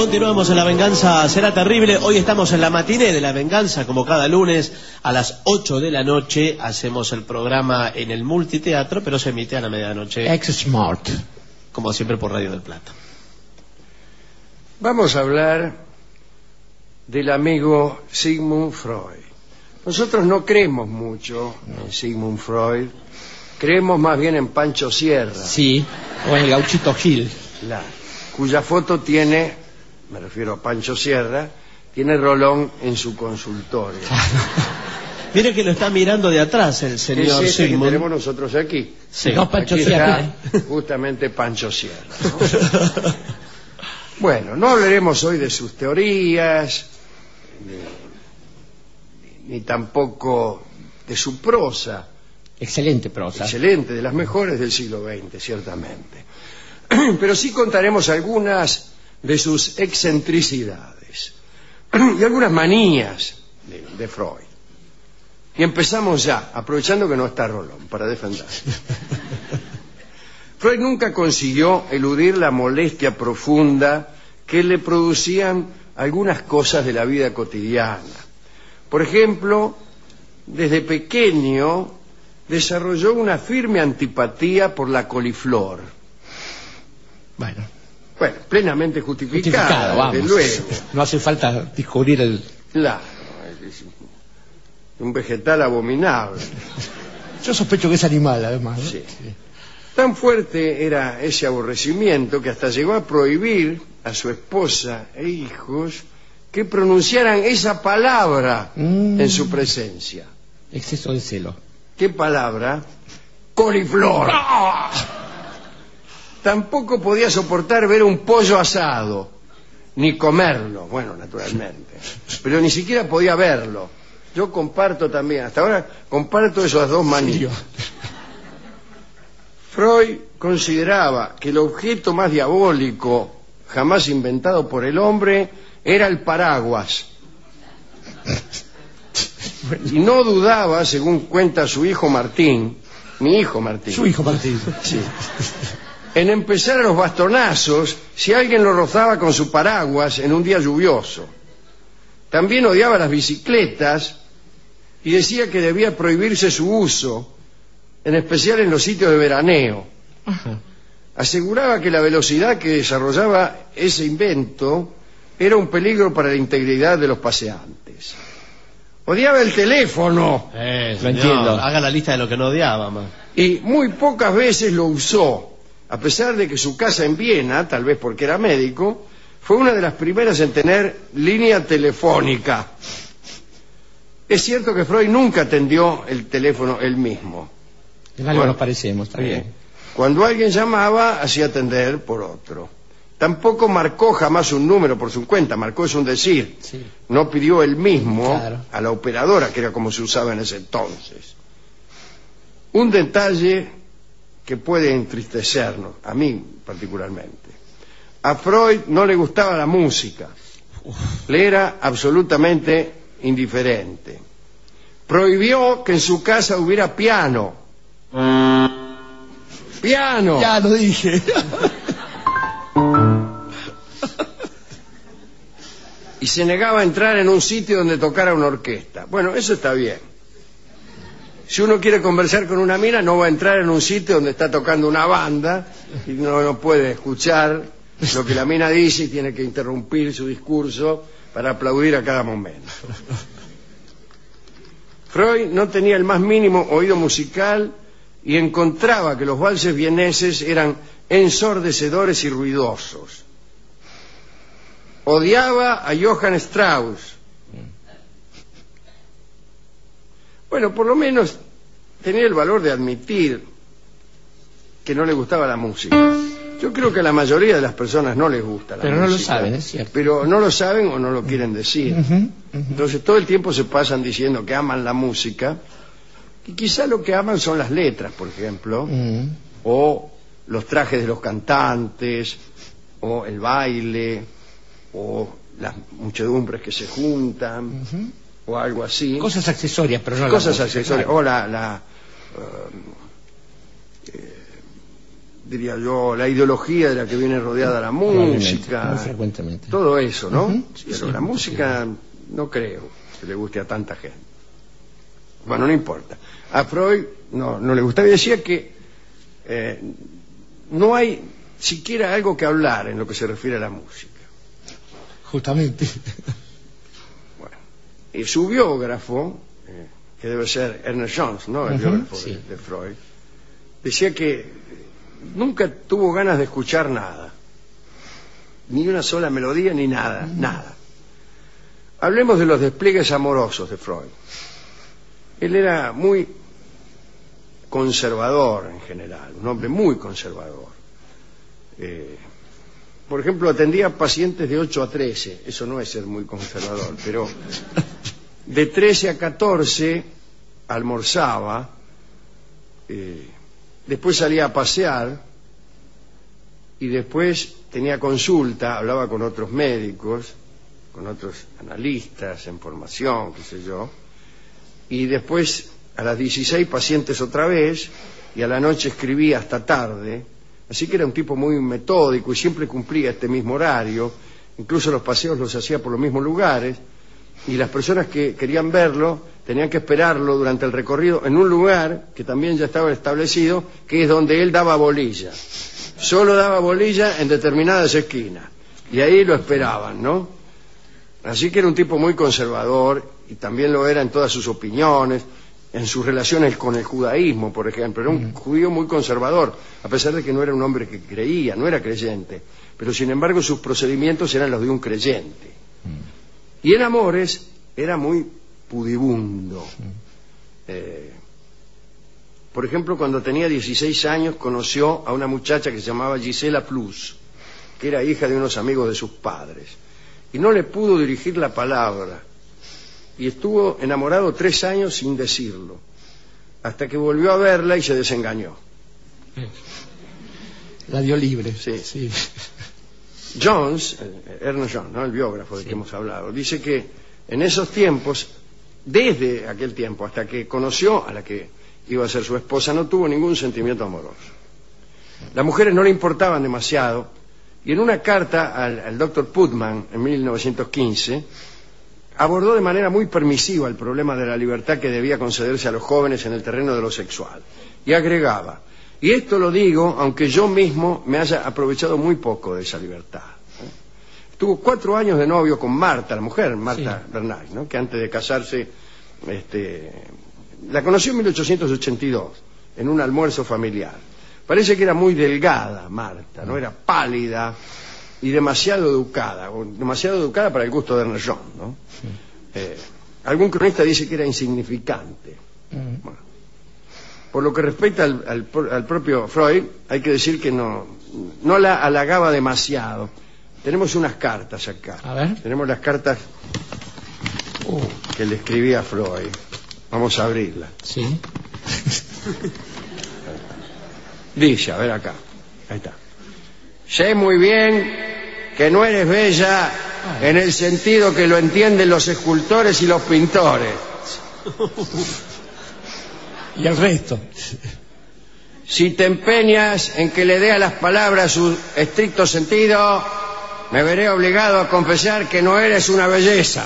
Continuamos en La Venganza Será Terrible. Hoy estamos en la matiné de La Venganza, como cada lunes a las 8 de la noche. Hacemos el programa en el multiteatro, pero se emite a la medianoche. X-Smart. Como siempre por Radio del Plata. Vamos a hablar del amigo Sigmund Freud. Nosotros no creemos mucho en Sigmund Freud, creemos más bien en Pancho Sierra. Sí, o en el Gauchito Gil. Cuya foto tiene, me refiero a Pancho Sierra, tiene Rolón en su consultorio. Mire que lo está mirando de atrás el señor es Sigmund. Que tenemos nosotros aquí. Sí. No, Pancho Aquí Sierra. está justamente Pancho Sierra, ¿no? Bueno, no hablaremos hoy de sus teorías, ni tampoco de su prosa. Excelente prosa. Excelente, de las mejores del siglo XX, ciertamente. Pero sí contaremos algunas de sus excentricidades y algunas manías de Freud. Y empezamos ya, aprovechando que no está Rolón, para defender. Freud nunca consiguió eludir la molestia profunda que le producían algunas cosas de la vida cotidiana. Por ejemplo, desde pequeño desarrolló una firme antipatía por la coliflor. Bueno, plenamente justificada, vamos. desde luego. No hace falta descubrir el... Claro, es un vegetal abominable. Yo sospecho que es animal, además, ¿no? Sí. Tan fuerte era ese aborrecimiento que hasta llegó a prohibir a su esposa e hijos que pronunciaran esa palabra en su presencia. Exceso de celo. ¿Qué palabra? Coliflor. Tampoco podía soportar ver un pollo asado, ni comerlo, bueno, naturalmente, pero ni siquiera podía verlo. Yo comparto también, hasta ahora comparto esas dos manías. Freud consideraba que el objeto más diabólico jamás inventado por el hombre era el paraguas. Y no dudaba, según cuenta su hijo Martín, mi hijo Martín. Su hijo Martín. Sí. En empezar a los bastonazos si alguien lo rozaba con su paraguas en un día lluvioso. También odiaba las bicicletas y decía que debía prohibirse su uso, en especial en los sitios de veraneo. Ajá. Aseguraba que la velocidad que desarrollaba ese invento era un peligro para la integridad de los paseantes. Odiaba el teléfono. Lo entiendo. Haga la lista de lo que no odiaba, man. Y muy pocas veces lo usó, a pesar de que su casa en Viena, tal vez porque era médico, fue una de las primeras en tener línea telefónica. Es cierto que Freud nunca atendió el teléfono él mismo. En algo nos parecemos, está bien. Cuando alguien llamaba, hacía atender por otro. Tampoco marcó jamás un número por su cuenta, marcó es un decir. Sí. No pidió él mismo Claro. a la operadora, que era como se usaba en ese entonces. Un detalle que puede entristecernos, a mí particularmente. A Freud no le gustaba la música, le era absolutamente indiferente. Prohibió que en su casa hubiera piano. ¡Piano! Ya lo dije. Y se negaba a entrar en un sitio donde tocara una orquesta. Bueno, eso está bien. Si uno quiere conversar con una mina, no va a entrar en un sitio donde está tocando una banda y no puede escuchar lo que la mina dice y tiene que interrumpir su discurso para aplaudir a cada momento. Freud no tenía el más mínimo oído musical y encontraba que los valses vieneses eran ensordecedores y ruidosos. Odiaba a Johann Strauss. Bueno, por lo menos tenía el valor de admitir que no le gustaba la música. Yo creo que a la mayoría de las personas no les gusta la música. Pero no lo saben, es cierto. Pero no lo saben o no lo quieren decir. Entonces todo el tiempo se pasan diciendo que aman la música y quizá lo que aman son las letras, por ejemplo, o los trajes de los cantantes, o el baile, o las muchedumbres que se juntan, o algo así. Cosas accesorias, pero no Cosas la música, accesorias. claro. O la diría yo, la ideología de la que viene rodeada la música. Muy frecuentemente. Todo eso, ¿no? Pero Sí, la música no creo que le guste a tanta gente. Bueno, no importa. A Freud no le gustaba y decía que no hay siquiera algo que hablar en lo que se refiere a la música. Justamente. Bueno, y su biógrafo, que debe ser Ernest Jones, ¿no? El biógrafo sí. de Freud, decía que nunca tuvo ganas de escuchar nada, ni una sola melodía, ni nada, nada. Hablemos de los despliegues amorosos de Freud. Él era muy conservador en general, un hombre muy conservador. Por ejemplo, atendía a pacientes de 8 a 13, eso no es ser muy conservador, pero de 13 a 14 almorzaba, después salía a pasear y después tenía consulta, hablaba con otros médicos, con otros analistas en formación, qué sé yo, y después a las 16 pacientes otra vez, y a la noche escribía hasta tarde, así que era un tipo muy metódico y siempre cumplía este mismo horario, incluso los paseos los hacía por los mismos lugares, y las personas que querían verlo tenían que esperarlo durante el recorrido en un lugar que también ya estaba establecido, que es donde él daba bolilla. Solo daba bolilla en determinadas esquinas, y ahí lo esperaban, ¿no? Así que era un tipo muy conservador, y también lo era en todas sus opiniones, en sus relaciones con el judaísmo, por ejemplo. Era un judío muy conservador, a pesar de que no era un hombre que creía, no era creyente, pero sin embargo sus procedimientos eran los de un creyente. Y en amores era muy pudibundo. Por ejemplo, cuando tenía 16 años conoció a una muchacha que se llamaba Gisela Plus, que era hija de unos amigos de sus padres, y no le pudo dirigir la palabra, y estuvo enamorado 3 años sin decirlo, hasta que volvió a verla y se desengañó. La dio libre. Sí. Jones, Ernest Jones, ¿no? El biógrafo del que hemos hablado, dice que en esos tiempos, desde aquel tiempo hasta que conoció a la que iba a ser su esposa, no tuvo ningún sentimiento amoroso. Las mujeres no le importaban demasiado, y en una carta al Dr. Putman en 1915 abordó de manera muy permisiva el problema de la libertad que debía concederse a los jóvenes en el terreno de lo sexual, y agregaba: y esto lo digo aunque yo mismo me haya aprovechado muy poco de esa libertad. Tuvo 4 años de novio con Marta, la mujer, Marta Bernay, ¿no? Que antes de casarse la conoció en 1882 en un almuerzo familiar. Parece que era muy delgada Marta, no era pálida y demasiado educada para el gusto de Ernest Jones, ¿no? Algún cronista dice que era insignificante. Bueno, por lo que respecta al propio Freud, hay que decir que no la halagaba demasiado. Tenemos unas cartas acá. A ver. Tenemos las cartas que le escribía a Freud. Vamos a abrirla. Sí. Dice, a ver acá. Ahí está. Sé muy bien que no eres bella en el sentido que lo entienden los escultores y los pintores. Y el resto. Si te empeñas en que le dé a las palabras su estricto sentido, me veré obligado a confesar que no eres una belleza.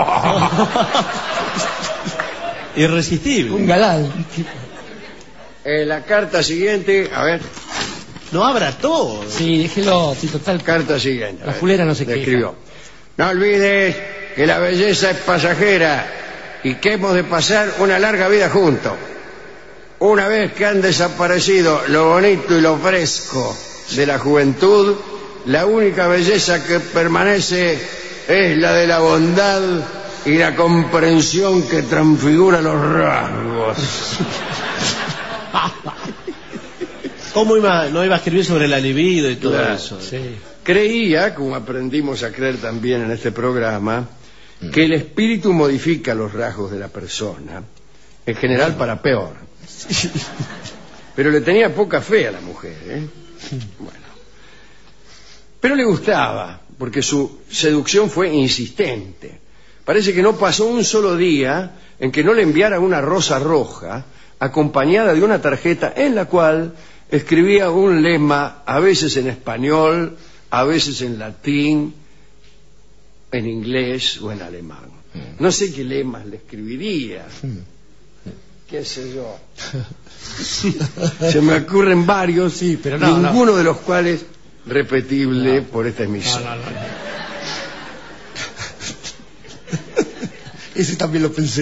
Irresistible. Un galán. La carta siguiente, a ver, No abra todo. Sí, déjelo, sí, total. carta siguiente. La fulera no se Le queja. escribió: no olvides que la belleza es pasajera y que hemos de pasar una larga vida juntos. Una vez que han desaparecido lo bonito y lo fresco de la juventud, la única belleza que permanece es la de la bondad y la comprensión que transfigura los rasgos. ¿Cómo no iba a escribir sobre la libido y todo Claro, eso? Sí. Creía, como aprendimos a creer también en este programa, que el espíritu modifica los rasgos de la persona, en general para peor. Pero le tenía poca fe a la mujer, ¿eh? Bueno. Pero le gustaba, porque su seducción fue insistente. Parece que no pasó un solo día en que no le enviara una rosa roja acompañada de una tarjeta en la cual escribía un lema, a veces en español, a veces en latín, en inglés o en alemán. No sé qué lemas le escribiría. Qué sé yo. Se me ocurren varios, Sí, pero ninguno de los cuales repetible por esta emisora. No. Ese también lo pensé.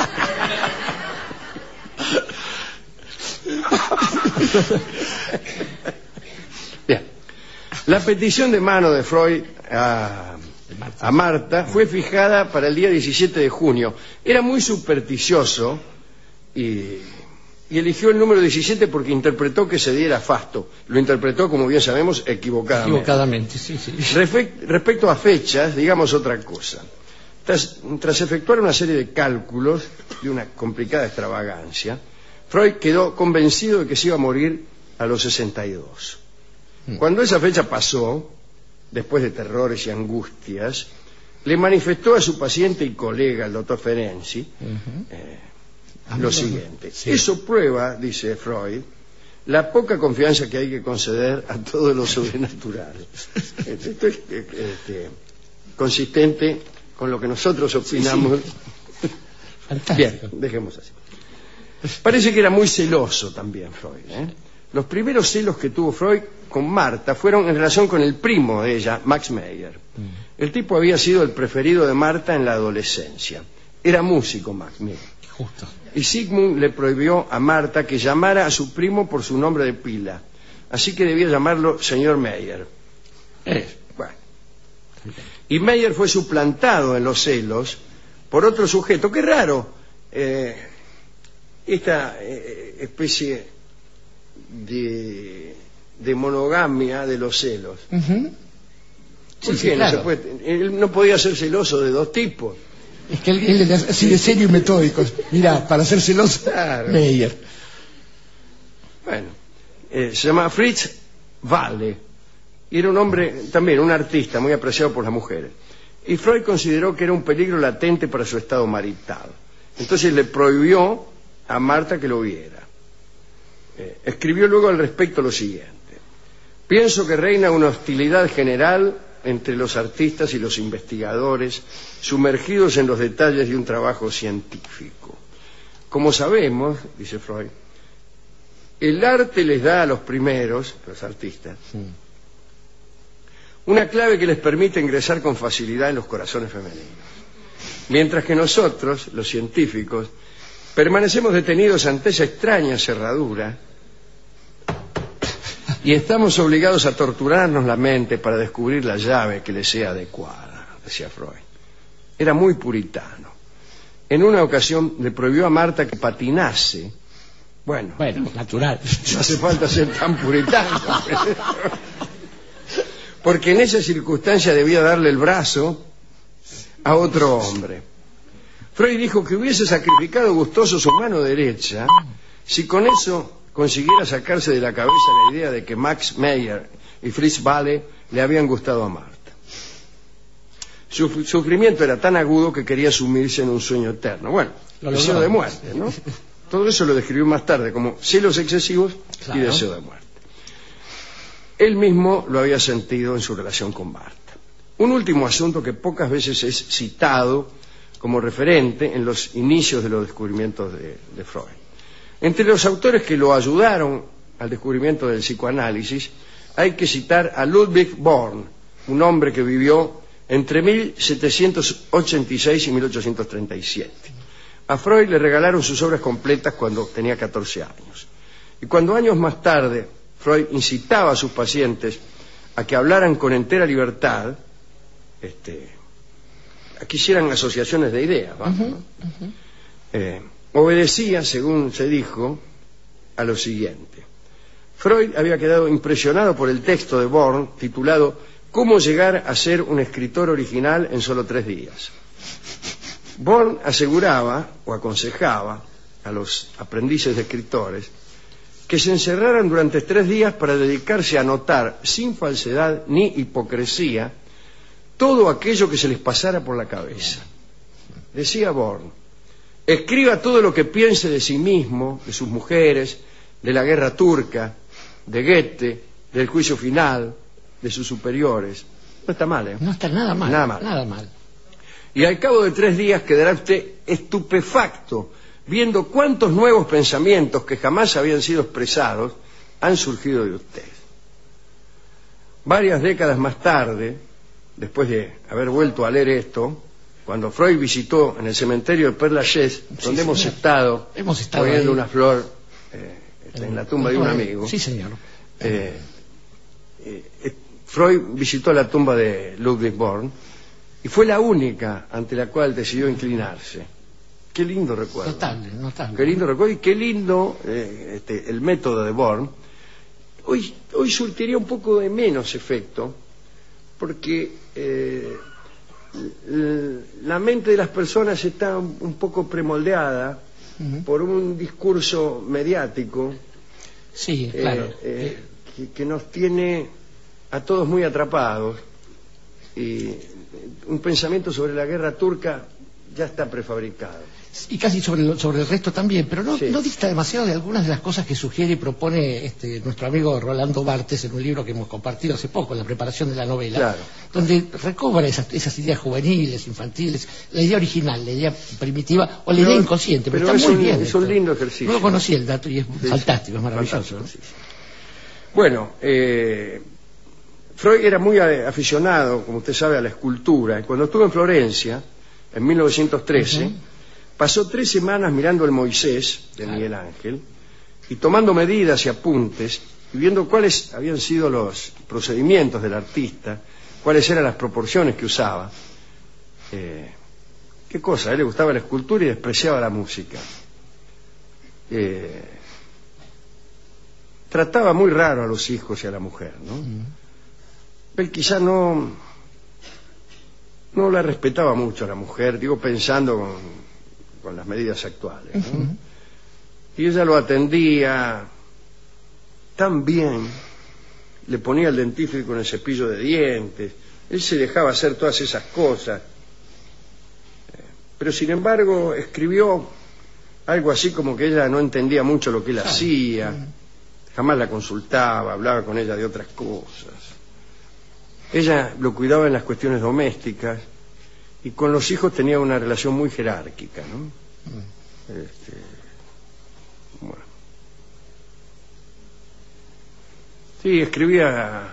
Bien. La petición de mano de Freud a Marta fue fijada para el día 17 de junio. Era muy supersticioso y eligió el número 17 porque interpretó que ese día era Fasto. Lo interpretó, como bien sabemos, equivocadamente. Equivocadamente, sí. Respecto a fechas, digamos otra cosa. Tras efectuar una serie de cálculos de una complicada extravagancia, Freud quedó convencido de que se iba a morir a los 62. Cuando esa fecha pasó, después de terrores y angustias, le manifestó a su paciente y colega, el doctor Ferenczi, lo siguiente. Sí. Eso prueba, dice Freud, la poca confianza que hay que conceder a todo lo sobrenatural. Esto es consistente con lo que nosotros opinamos. Sí. Bien, dejemos así. Parece que era muy celoso también Freud. Los primeros celos que tuvo Freud con Marta fueron en relación con el primo de ella, Max Meyer. El tipo había sido el preferido de Marta en la adolescencia. Era músico, Max Meyer. Justo. Y Sigmund le prohibió a Marta que llamara a su primo por su nombre de pila. Así que debía llamarlo señor Meyer. Bueno. Y Meyer fue suplantado en los celos por otro sujeto. Qué raro, esta especie de monogamia de los celos. ¿Por qué no se puede? Él no podía ser celoso de dos tipos. Es que él es así de serio y metódico. Mira, para ser celoso, claro. Meyer. Bueno, se llama Fritz Walle. Y era un hombre, también un artista muy apreciado por las mujeres. Y Freud consideró que era un peligro latente para su estado marital. Entonces le prohibió a Marta que lo viera. Escribió luego al respecto lo siguiente. Pienso que reina una hostilidad general entre los artistas y los investigadores sumergidos en los detalles de un trabajo científico. Como sabemos, dice Freud, el arte les da a los primeros, los artistas, una clave que les permite ingresar con facilidad en los corazones femeninos. Mientras que nosotros, los científicos, permanecemos detenidos ante esa extraña cerradura y estamos obligados a torturarnos la mente para descubrir la llave que les sea adecuada, decía Freud. Era muy puritano. En una ocasión le prohibió a Marta que patinase. Bueno, natural. No hace falta ser tan puritano. Porque en esa circunstancia debía darle el brazo a otro hombre. Freud dijo que hubiese sacrificado gustoso su mano derecha si con eso consiguiera sacarse de la cabeza la idea de que Max Meyer y Fritz Walle le habían gustado a Marta. Su sufrimiento era tan agudo que quería sumirse en un sueño eterno. Bueno, deseo de muerte, ¿no? Todo eso lo describió más tarde como celos excesivos y deseo de muerte. Él mismo lo había sentido en su relación con Marta. Un último asunto que pocas veces es citado como referente en los inicios de los descubrimientos de Freud. Entre los autores que lo ayudaron al descubrimiento del psicoanálisis hay que citar a Ludwig Born, un hombre que vivió entre 1786 y 1837. A Freud le regalaron sus obras completas cuando tenía 14 años. Y cuando años más tarde Freud incitaba a sus pacientes a que hablaran con entera libertad, a que hicieran asociaciones de ideas, ¿no? Obedecía, según se dijo, a lo siguiente. Freud había quedado impresionado por el texto de Born titulado ¿Cómo llegar a ser un escritor original en solo 3 días? Born aseguraba o aconsejaba a los aprendices de escritores que se encerraran durante 3 días para dedicarse a anotar sin falsedad ni hipocresía todo aquello que se les pasara por la cabeza. Decía Born, escriba todo lo que piense de sí mismo, de sus mujeres, de la guerra turca, de Goethe, del juicio final, de sus superiores. No está mal, ¿eh? No está nada mal. Nada mal. Y al cabo de 3 días quedará usted estupefacto viendo cuántos nuevos pensamientos que jamás habían sido expresados han surgido de usted. Varias décadas más tarde, después de haber vuelto a leer esto, cuando Freud visitó en el cementerio de Père Lachaise, donde hemos estado poniendo una flor en la tumba de un amigo. Sí, señor. Freud visitó la tumba de Ludwig Born y fue la única ante la cual decidió inclinarse. Qué lindo recuerdo. Notable. Qué lindo recuerdo y qué lindo el método de Born. Hoy surtiría un poco de menos efecto, porque la mente de las personas está un poco premoldeada por un discurso mediático. Sí, claro. Que nos tiene a todos muy atrapados, y un pensamiento sobre la guerra turca ya está prefabricado. Y casi sobre el resto también, pero no dista demasiado de algunas de las cosas que sugiere y propone nuestro amigo Rolando Barthes en un libro que hemos compartido hace poco, en la preparación de la novela, claro, donde recobra esas ideas juveniles, infantiles, la idea original, la idea primitiva o la idea inconsciente. Pero está muy bien. Es un lindo ejercicio. No lo conocí el dato y es fantástico, es maravilloso. Fantástico, ¿no? Bueno, Freud era muy aficionado, como usted sabe, a la escultura, y cuando estuvo en Florencia, en 1913, pasó 3 semanas mirando el Moisés de Miguel Ángel y tomando medidas y apuntes y viendo cuáles habían sido los procedimientos del artista, cuáles eran las proporciones que usaba. Qué cosa, a él le gustaba la escultura y despreciaba la música. Trataba muy raro a los hijos y a la mujer, ¿no? Él quizá no la respetaba mucho a la mujer, digo, pensando con las medidas actuales, ¿no? Y ella lo atendía tan bien, le ponía el dentífrico en el cepillo de dientes, él se dejaba hacer todas esas cosas, pero sin embargo escribió algo así como que ella no entendía mucho lo que él hacía, jamás la consultaba, hablaba con ella de otras cosas. Ella lo cuidaba en las cuestiones domésticas y con los hijos tenía una relación muy jerárquica, ¿no? Bueno. Sí, escribía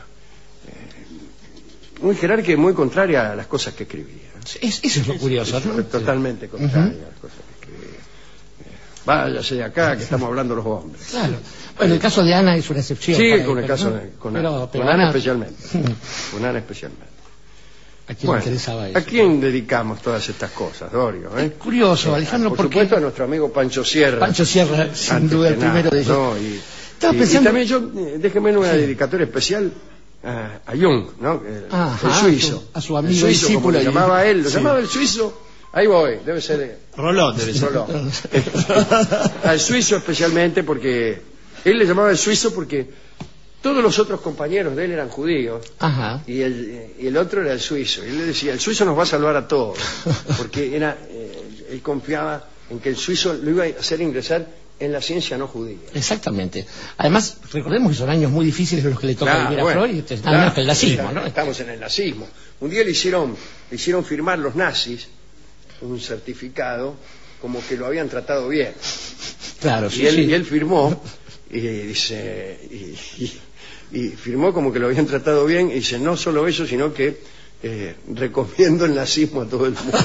muy jerárquica y muy contraria a las cosas que escribía. Eso es lo curioso, ¿no? Totalmente contraria a las cosas que escribía. Váyase de acá, que estamos hablando los hombres. Claro. Bueno, el caso de Ana es una excepción. Sí, con el caso con Ana especialmente. Con Ana especialmente. ¿A quién le interesaba eso? ¿A quién dedicamos todas estas cosas, Dorio? Es curioso, Alejandro, por porque... supuesto a nuestro amigo Pancho Sierra. Pancho Sierra, sin duda, el primero de ellos. ¿No? Y también yo, déjeme una dedicatoria especial a Jung, ¿no? El suizo. A su amigo el suizo, discípulo. Como lo llamaba él, lo llamaba el suizo. Ahí voy, debe ser... Rolón, debe ser. Rolón. Al suizo especialmente porque... Él le llamaba el suizo porque todos los otros compañeros de él eran judíos. Ajá. Y el otro era el suizo. Y él le decía, el suizo nos va a salvar a todos. Porque él confiaba en que el suizo lo iba a hacer ingresar en la ciencia no judía. Exactamente. Además, recordemos que son años muy difíciles los que le toca vivir a Freud, nada menos que el nazismo, ¿no? Estamos en el nazismo. Un día le hicieron firmar los nazis un certificado como que lo habían tratado bien. Claro, y él firmó y dice y firmó como que lo habían tratado bien y dice, no solo eso, sino que recomiendo el nazismo a todo el mundo.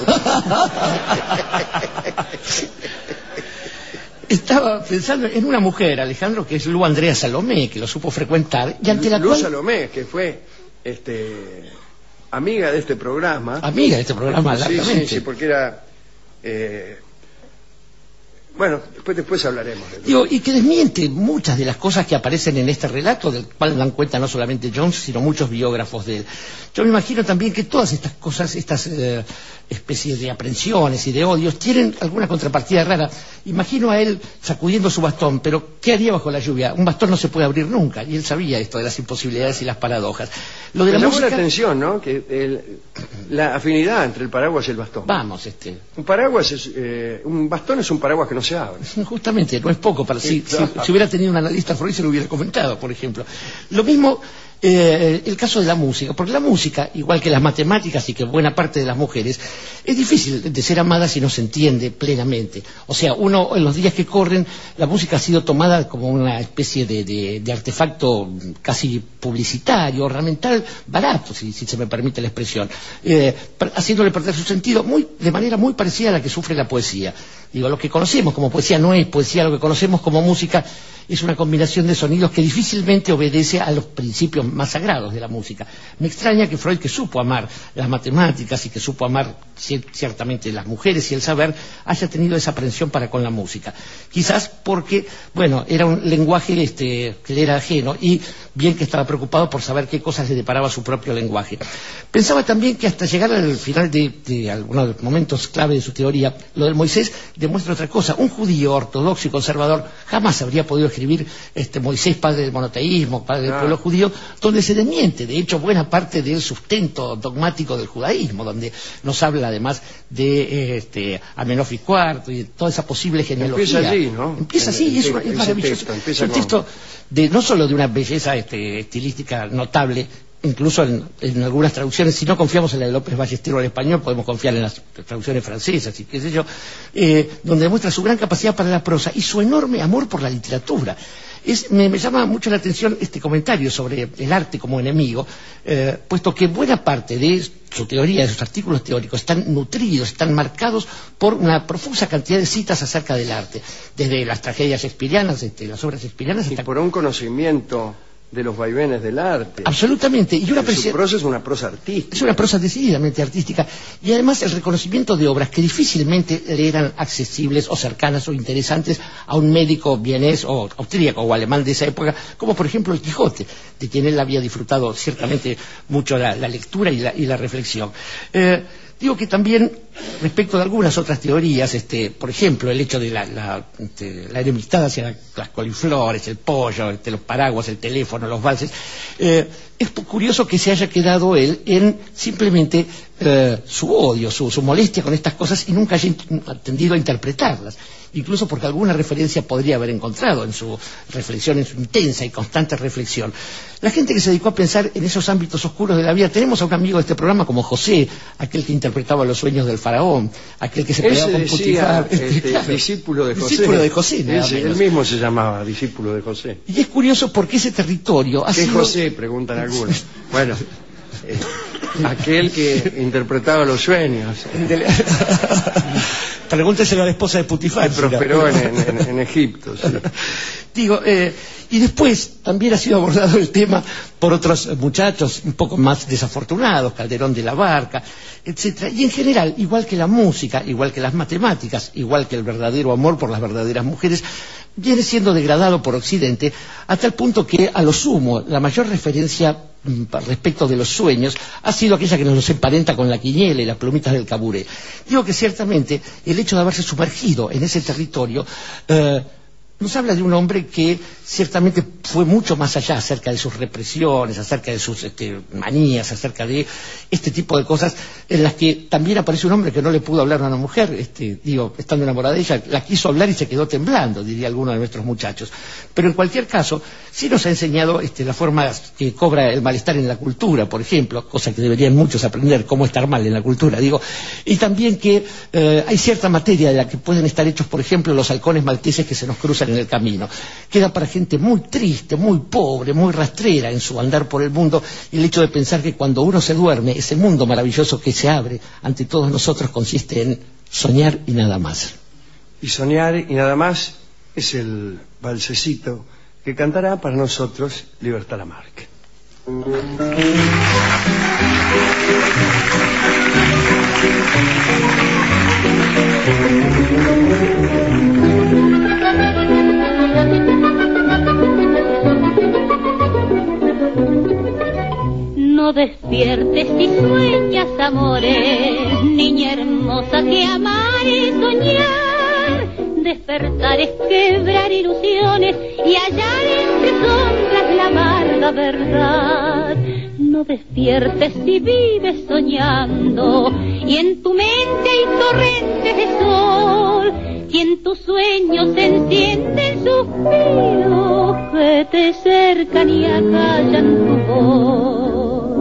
Estaba pensando en una mujer, Alejandro, que es Lu Andrea Salomé, que lo supo frecuentar, y ante la Lu cual... Salomé, que fue amiga de este programa. Amiga de este programa, largamente. Sí, porque era... bueno, después hablaremos de eso. Digo, y que desmiente muchas de las cosas que aparecen en este relato, del cual dan cuenta no solamente Jones, sino muchos biógrafos de él. Yo me imagino también que todas estas cosas, estas especies de aprensiones y de odios, tienen alguna contrapartida rara. Imagino a él sacudiendo su bastón, pero ¿qué haría bajo la lluvia? Un bastón no se puede abrir nunca, y él sabía esto de las imposibilidades y las paradojas. Lo de la música... la atención, ¿no? Que la afinidad entre el paraguas y el bastón. Vamos, Un paraguas un bastón es un paraguas que no se abre. Justamente, no es poco. Si hubiera tenido un analista Freud se lo hubiera comentado, por ejemplo. Lo mismo el caso de la música, porque la música, igual que las matemáticas y que buena parte de las mujeres, es difícil de ser amada si no se entiende plenamente. O sea, uno en los días que corren, la música ha sido tomada como una especie de artefacto casi publicitario, ornamental, barato, si se me permite la expresión, haciéndole perder su sentido de manera muy parecida a la que sufre la poesía. Digo, lo que conocemos como poesía no es poesía, lo que conocemos como música es una combinación de sonidos que difícilmente obedece a los principios más sagrados de la música. Me extraña que Freud, que supo amar las matemáticas y que supo amar ciertamente las mujeres y el saber, haya tenido esa aprensión para con la música. Quizás porque, bueno, era un lenguaje que le era ajeno y bien que estaba preocupado por saber qué cosas le deparaba su propio lenguaje. Pensaba también que hasta llegar al final de algunos de los momentos clave de su teoría, lo del Moisés demuestra otra cosa. Un judío ortodoxo y conservador jamás habría podido escribir Moisés, padre del monoteísmo, padre del pueblo judío, donde se desmiente, de hecho, buena parte del sustento dogmático del judaísmo, donde nos habla además de Amenofis IV y de toda esa posible genealogía. Empieza allí, ¿no? Empieza así, es maravilloso. Es un texto no solo de una belleza estilística notable, incluso en algunas traducciones, si no confiamos en la de López Ballesteros al español, podemos confiar en las traducciones francesas y qué sé yo, donde demuestra su gran capacidad para la prosa y su enorme amor por la literatura. Me llama mucho la atención este comentario sobre el arte como enemigo, puesto que buena parte de su teoría, de sus artículos teóricos, están nutridos, están marcados por una profusa cantidad de citas acerca del arte, desde las tragedias shakespearianas, las obras shakespearianas, y por un conocimiento de los vaivenes del arte. Absolutamente. Y su prosa es una prosa artística. Es una prosa decididamente artística. Y además el reconocimiento de obras que difícilmente le eran accesibles o cercanas o interesantes a un médico vienés o austríaco o alemán de esa época, como por ejemplo el Quijote, de quien él había disfrutado ciertamente mucho la lectura y la reflexión. Digo que también, respecto de algunas otras teorías, por ejemplo, el hecho de la enemistad hacia las coliflores, el pollo, los paraguas, el teléfono, los valses, es curioso que se haya quedado él en simplemente su odio, su molestia con estas cosas y nunca haya atendido a interpretarlas. Incluso porque alguna referencia podría haber encontrado en su reflexión, en su intensa y constante reflexión. La gente que se dedicó a pensar en esos ámbitos oscuros de la vida, tenemos a un amigo de este programa como José, aquel que interpretaba los sueños del faraón, aquel que se peleaba con Putifar. Claro, discípulo de José. Discípulo de José, él mismo se llamaba discípulo de José. Y es curioso porque ese territorio ha sido... ¿Qué José? Preguntan algunos. Bueno, aquel que interpretaba los sueños. Pregúnteselo a la esposa de Putifar. Que prosperó en Egipto. Sí. Digo, y después también ha sido abordado el tema por otros muchachos un poco más desafortunados, Calderón de la Barca, etcétera. Y en general, igual que la música, igual que las matemáticas, igual que el verdadero amor por las verdaderas mujeres, viene siendo degradado por Occidente a tal punto que, a lo sumo, la mayor referencia respecto de los sueños ha sido aquella que nos emparenta con la quiniela y las plumitas del caburé. Digo que ciertamente el hecho de haberse sumergido en ese territorio nos habla de un hombre que ciertamente fue mucho más allá acerca de sus represiones, acerca de sus manías, acerca de este tipo de cosas en las que también aparece un hombre que no le pudo hablar a una mujer, estando enamorada de ella, la quiso hablar y se quedó temblando, diría alguno de nuestros muchachos. Pero en cualquier caso, sí nos ha enseñado la forma que cobra el malestar en la cultura, por ejemplo, cosa que deberían muchos aprender, cómo estar mal en la cultura, y también que hay cierta materia de la que pueden estar hechos, por ejemplo, los halcones malteses que se nos cruzan en el camino. Queda para gente muy triste, muy pobre, muy rastrera en su andar por el mundo, y el hecho de pensar que cuando uno se duerme, ese mundo maravilloso que se abre ante todos nosotros consiste en soñar y nada más. Y soñar y nada más es el valsecito que cantará para nosotros Libertad Lamarque. No despiertes si sueñas amores, niña hermosa, que amar es soñar. Despertar es quebrar ilusiones y hallar entre sombras la amarga verdad. No despiertes si vives soñando y en tu mente hay torrentes de sol si en tus sueños se encienden suspiros que te cercan y acallan tu voz.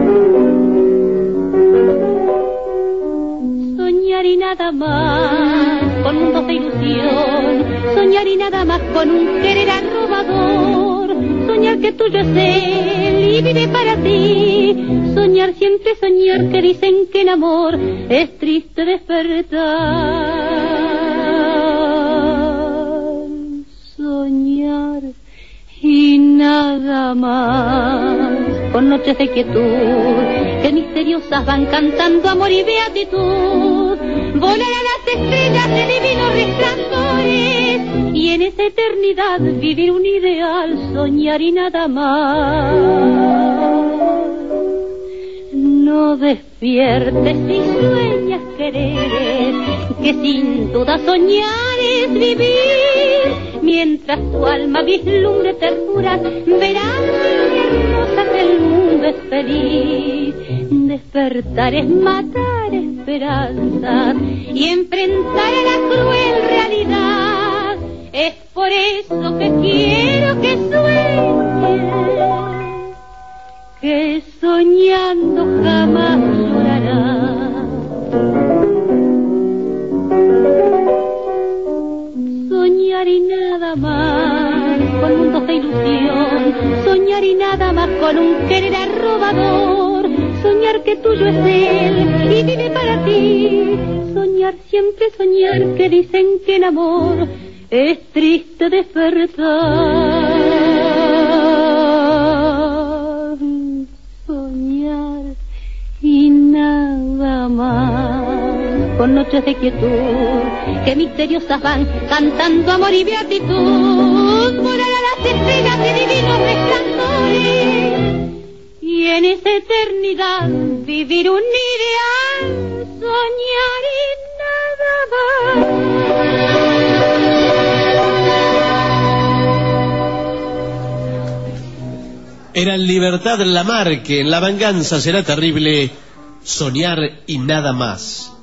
Soñar y nada más con mundos de ilusión, soñar y nada más con un querer arrobador, soñar que tuyo es él y vive para ti, soñar siempre soñar que dicen que el amor es triste despertar, soñar y nada más con noches de quietud que misteriosas van cantando amor y beatitud, volar a las estrellas de divinos resplandores y en esa eternidad vivir un ideal, soñar y nada más. No despiertes si sueñas querer, que sin duda soñar es vivir, mientras tu alma vislumbre ternuras, verás hermosa que el mundo es feliz. Despertar es matar esperanzas y enfrentar a la cruel realidad. Es por eso que quiero que sueñes, que soñando jamás llorarás. Soñar y nada más con mundos de ilusión, soñar y nada más con un querer arrobador, soñar que tuyo es él y vive para ti, soñar siempre soñar que dicen que el amor es triste despertar, soñar y nada más con noches de quietud que misteriosas van cantando amor y beatitud, volar a las estrellas de divinos resplandores y en esa eternidad vivir un ideal, soñar y nada más. Era en Libertad Lamarque, en La venganza será terrible, soñar y nada más.